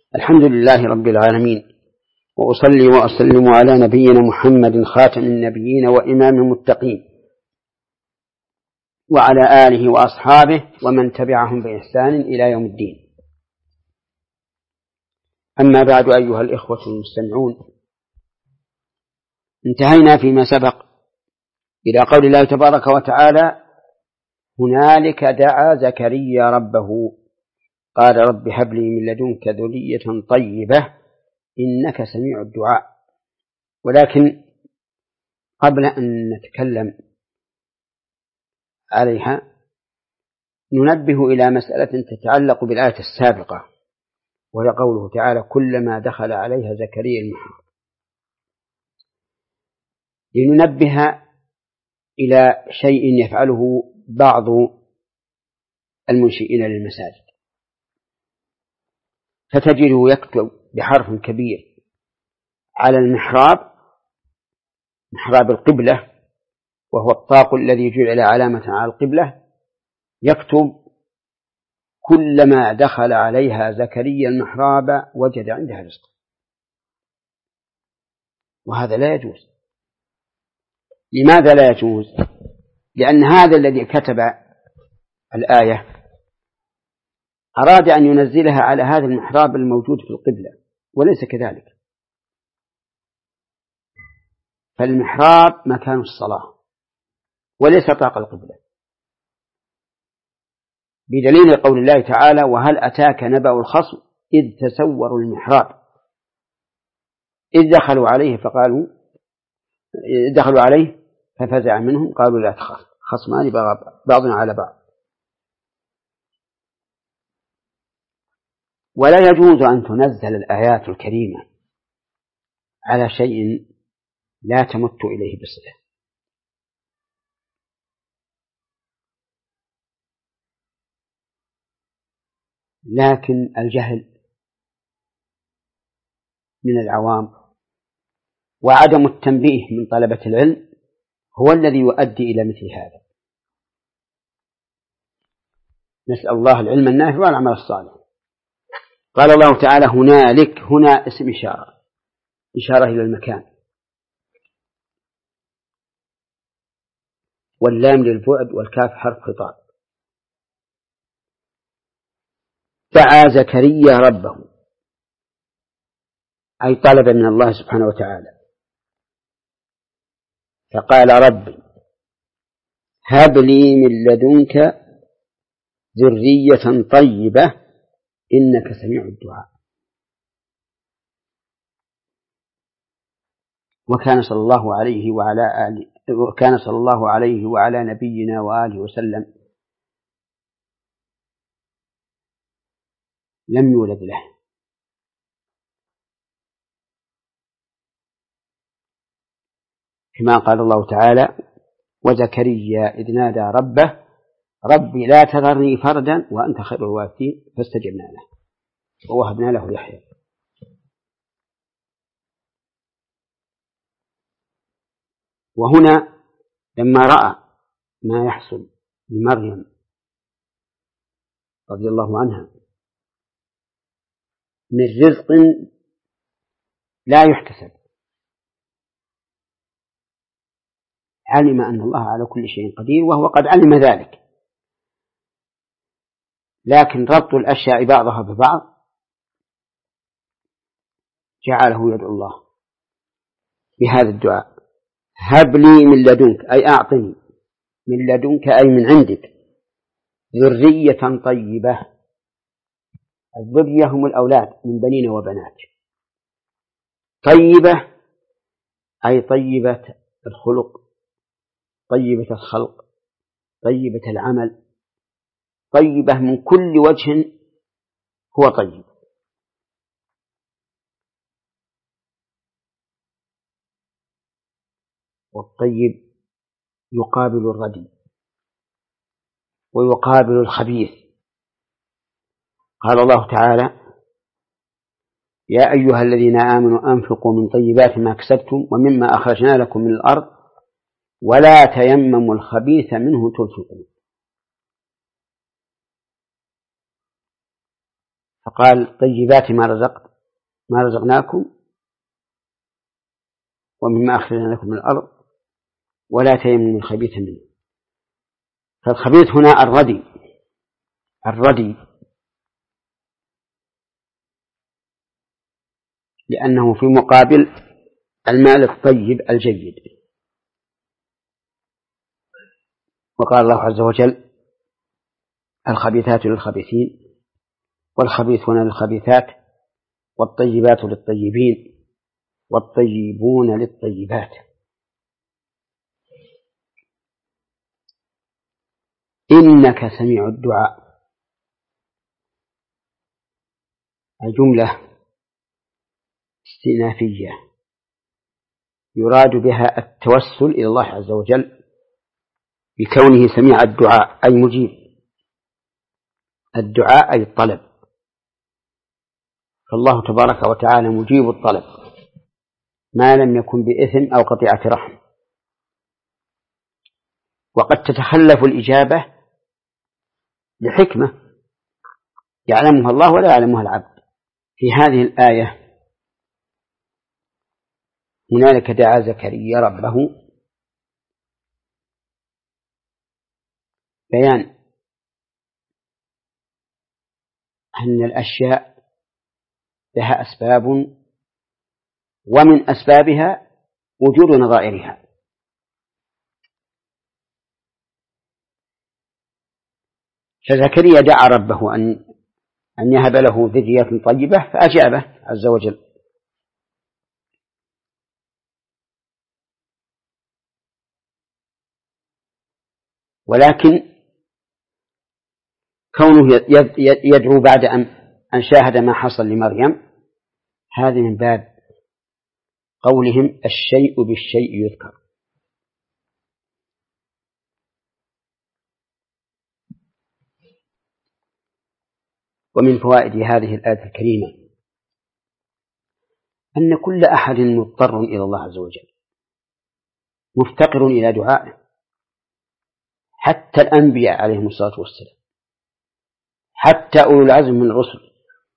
الحمد لله رب العالمين، وأصلي وأسلم على نبينا محمد خاتم النبيين وإمام المتقين، وعلى آله وأصحابه ومن تبعهم بإحسان إلى يوم الدين. أما بعد، أيها الإخوة المستمعون، انتهينا فيما سبق إلى قول الله تبارك وتعالى: هنالك دعا زكريا ربه قال رب هب لي من لدنك ذرية طيبة إنك سميع الدعاء. ولكن قبل أن نتكلم عليها ننبه إلى مسألة تتعلق بالآية السابقة، وهي قوله تعالى: كلما دخل عليها زكريا المحراب، لننبه إلى شيء يفعله بعض المنشئين للمساجد، فتجده يكتب بحرف كبير على المحراب، محراب القبلة وهو الطاق الذي جعل علامة على القبلة، يكتب: كلما دخل عليها زكريا المحراب وجد عندها رزقا. وهذا لا يجوز. لماذا لا يجوز؟ لأن هذا الذي كتب الآية أراد أن ينزلها على هذا المحراب الموجود في القبلة، وليس كذلك. فالمحراب مكان الصلاة وليس طاق القبلة، بدليل قول الله تعالى: وهل أتاك نبأ الخصم إذ تسوروا المحراب إذ دخلوا عليه ففزع منهم قالوا لا تخاف خصمان بعضنا على بعض. ولا يجوز أن تنزل الآيات الكريمة على شيء لا تمت إليه بصلة. لكن الجهل من العوام وعدم التنبيه من طلبة العلم هو الذي يؤدي إلى مثل هذا. نسأل الله العلم النافع والعمل الصالح. قال الله تعالى: هنالك، هنا اسم إشارة إلى المكان، واللام للبعد والكاف حرف خطاب. دعا زكريا ربه، أي طلب من الله سبحانه وتعالى، فقال: ربي هب لي من لدنك ذرية طيبة إنك سميع الدعاء. وكان صلى الله عليه وعلى نبينا وآله وسلم لم يولد له، كما قال الله تعالى: وزكريا إذ نادى ربه ربي لا تذرني فردا وأنت خير الوارثين فاستجبنا له ووهبنا له يحيى. وهنا لما رأى ما يحصل لمريم رضي الله عنها من رزق لا يحتسب، علم أن الله على كل شيء قدير، وهو قد علم ذلك، لكن ربط الأشياء بعضها ببعض جعله يدعو الله بهذا الدعاء: هب لي من لدنك، أي أعطني من لدنك أي من عندك ذرية طيبة. الذرية هم الأولاد من بنين وبنات. طيبة أي طيبة الخلق، طيبة الخلق، طيبة العمل، طيبة من كل وجه هو طيب. والطيب يقابل الردي ويقابل الخبيث. قال الله تعالى: يا أيها الذين آمنوا أنفقوا من طيبات ما كسبتم ومما أخرجنا لكم من الأرض ولا تيمموا الخبيث منه تنفقون. فقال طيبات ما رزقناكم ومما أخرجنا لكم من الأرض ولا تيمموا الخبيث منه. فالخبيث هنا الردي لأنه في مقابل المال الطيب الجيد. وقال الله عز وجل الخبيثات للخبيثين والخبيثون للخبيثات والطيبات للطيبين والطيبون للطيبات. إنك سميع الدعاء. الجملة استئنافية يراد بها التوسل إلى الله عز وجل بكونه سميع الدعاء أي مجيب الدعاء أي الطلب. فالله تبارك وتعالى مجيب الطلب ما لم يكن بإثم أو قطيعة رحم. وقد تتخلف الإجابة لحكمة يعلمها الله ولا يعلمها العبد. في هذه الآية هنالك دعا زكريا ربه بيان أن الأشياء لها أسباب ومن أسبابها وجود نظائرها. فزكريا دعا ربه أن يهب له ذرية طيبة فأجابه عز وجل. ولكن كونه يدعو بعد أن شاهد ما حصل لمريم هذا من باب قولهم الشيء بالشيء يذكر. ومن فوائد هذه الآية الكريمة أن كل أحد مضطر إلى الله عز وجل مفتقر إلى دعائه، حتى الأنبياء عليهم الصلاة والسلام، حتى أولو العزم من الرسل.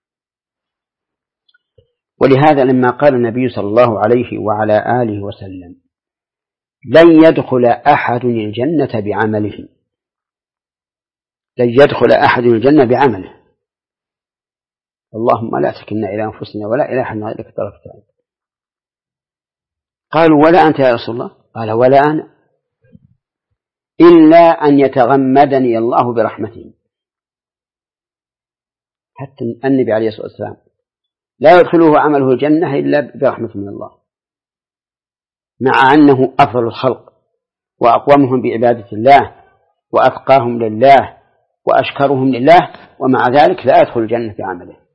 ولهذا لما قال النبي صلى الله عليه وعلى آله وسلم لن يدخل أحد الجنة بعمله، لن يدخل أحد الجنة بعمله، اللهم لا تكلنا إلى أنفسنا ولا إلى أحد غيرك طرفة عين. قالوا ولا أنت يا رسول الله؟ قال ولا أنا، إلا أن يتغمدني الله برحمته. حتى النبي عليه الصلاة والسلام لا يدخله عمله الجنة إلا برحمة من الله، مع أنه أفضل الخلق وأقومهم بعبادة الله وأتقاهم لله وأشكرهم لله، ومع ذلك لا يدخل الجنة بعمله.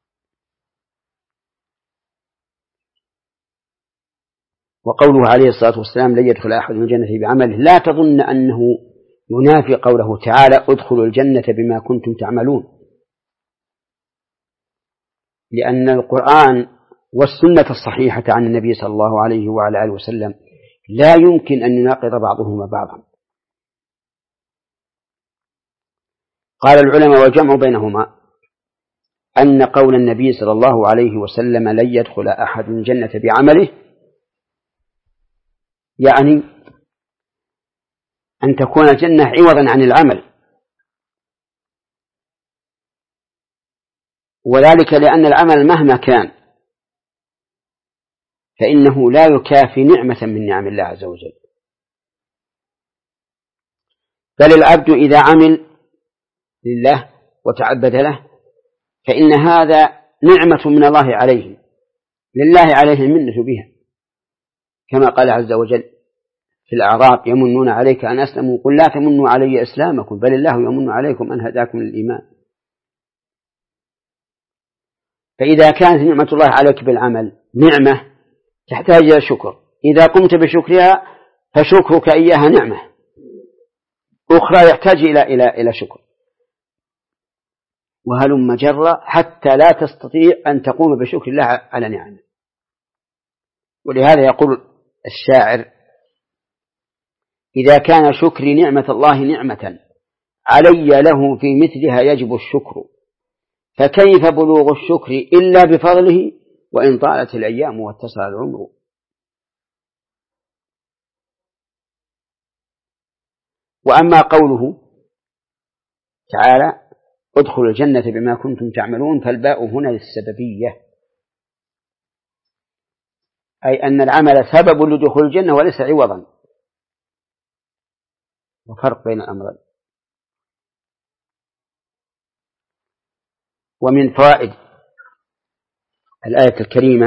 وقوله عليه الصلاة والسلام لن يدخل أحد الجنة بعمله لا تظن أنه ينافي قوله تعالى ادخلوا الجنة بما كنتم تعملون، لأن القرآن والسنة الصحيحة عن النبي صلى الله عليه وعلى آله وسلم لا يمكن أن يناقض بعضهما بعضا. قال العلماء والجمع بينهما أن قول النبي صلى الله عليه وسلم لن يدخل أحد الجنة بعمله يعني أن تكون الجنة عوضا عن العمل، وذلك لأن العمل مهما كان فإنه لا يكافي نعمة من نعم الله عز وجل. بل العبد إذا عمل لله وتعبد له فإن هذا نعمة من الله عليه، لله عليه المنة بها، كما قال عز وجل في الأعراب يمنون عليك أن أسلموا قل لا تمنوا علي إسلامكم بل الله يمن عليكم أن هداكم للإيمان. فإذا كانت نعمة الله عليك بالعمل نعمة تحتاج إلى شكر، إذا قمت بشكرها فشكرك إياها نعمة أخرى يحتاج إلى شكر، وهلم جرة حتى لا تستطيع أن تقوم بشكر الله على نعمه. ولهذا يقول الشاعر إذا كان شكري نعمة الله نعمة علي له في مثلها يجب الشكر، فكيف بلوغ الشكر إلا بفضله وإن طالت الأيام واتصل العمر. وأما قوله تعالى ادخلوا الجنة بما كنتم تعملون، فالباء هنا للسببية، أي أن العمل سبب لدخول الجنة وليس عوضا، وفرق بين الأمرين. ومن فوائد الآية الكريمة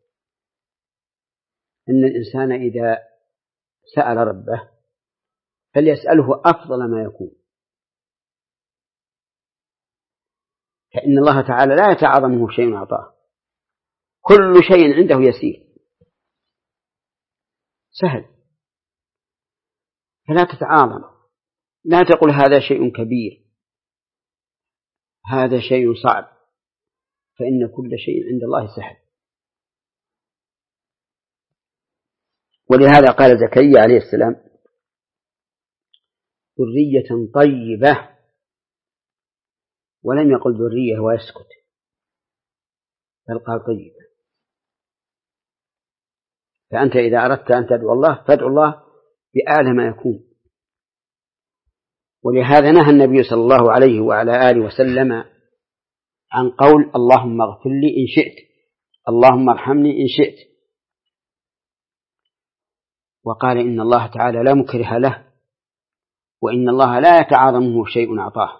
أن الإنسان إذا سأل ربه فليسأله أفضل ما يكون، فإن الله تعالى لا يتعاظمه شيء أعطاه، كل شيء عنده يسير سهل، فلا تتعاظم، لا تقل هذا شيء كبير، هذا شيء صعب، فإن كل شيء عند الله سهل. ولهذا قال زكريا عليه السلام ذرية طيبة، ولم يقل ذرية ويسكت، بل قال طيبة. فأنت إذا أردت أن تدعو الله فادعو الله بأعلى ما يكون. ولهذا نهى النبي صلى الله عليه وعلى آله وسلم عن قول اللهم اغفر لي إن شئت، اللهم ارحمني إن شئت، وقال إن الله تعالى لا مكره له، وإن الله لا يتعاظمه شيء أعطاه،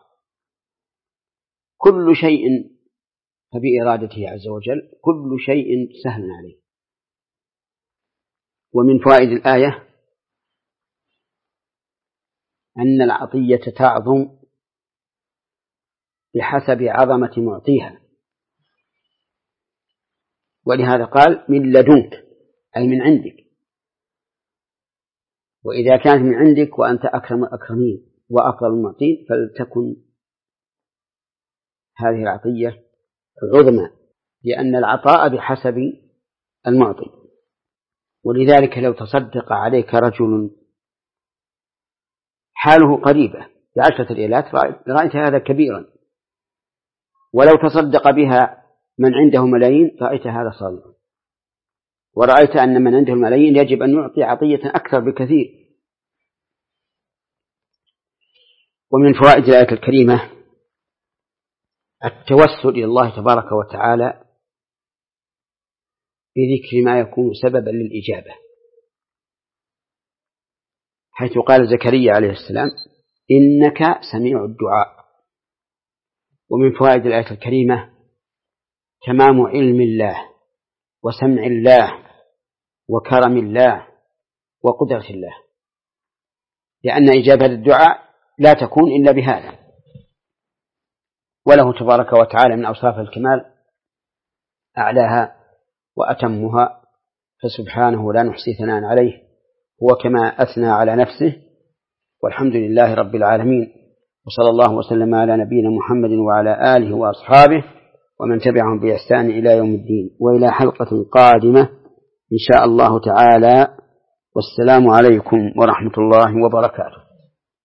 كل شيء فبإرادته عز وجل، كل شيء سهل عليه. ومن فوائد الآية أن العطية تعظم بحسب عظمة معطيها، ولهذا قال من لدنك أي من عندك، وإذا كانت من عندك وأنت أكرم الأكرمين وأفضل المعطين فلتكن هذه العطية عظمى، لأن العطاء بحسب المعطي. ولذلك لو تصدق عليك رجل حاله قريبة ب10 ريالات رأيت هذا كبيرا، ولو تصدق بها من عنده ملايين رأيت هذا صغيرا، ورأيت أن من عنده الملايين يجب أن يعطي عطية أكثر بكثير. ومن فوائد الآية الكريمة التوسل إلى الله تبارك وتعالى بذكر ما يكون سببا للإجابة، حيث قال زكريا عليه السلام إنك سميع الدعاء. ومن فوائد الآية الكريمة تمام علم الله وسمع الله وكرم الله وقدرة الله، لأن إجابة الدعاء لا تكون إلا بهذا، وله تبارك وتعالى من أوصاف الكمال أعلاها وأتمها، فسبحانه لا نحصي ثناء عليه، هو كما أثنى على نفسه. والحمد لله رب العالمين، وصلى الله وسلم على نبينا محمد وعلى آله وأصحابه ومن تبعهم بإحسان إلى يوم الدين، وإلى حلقة قادمة إن شاء الله تعالى، والسلام عليكم ورحمة الله وبركاته.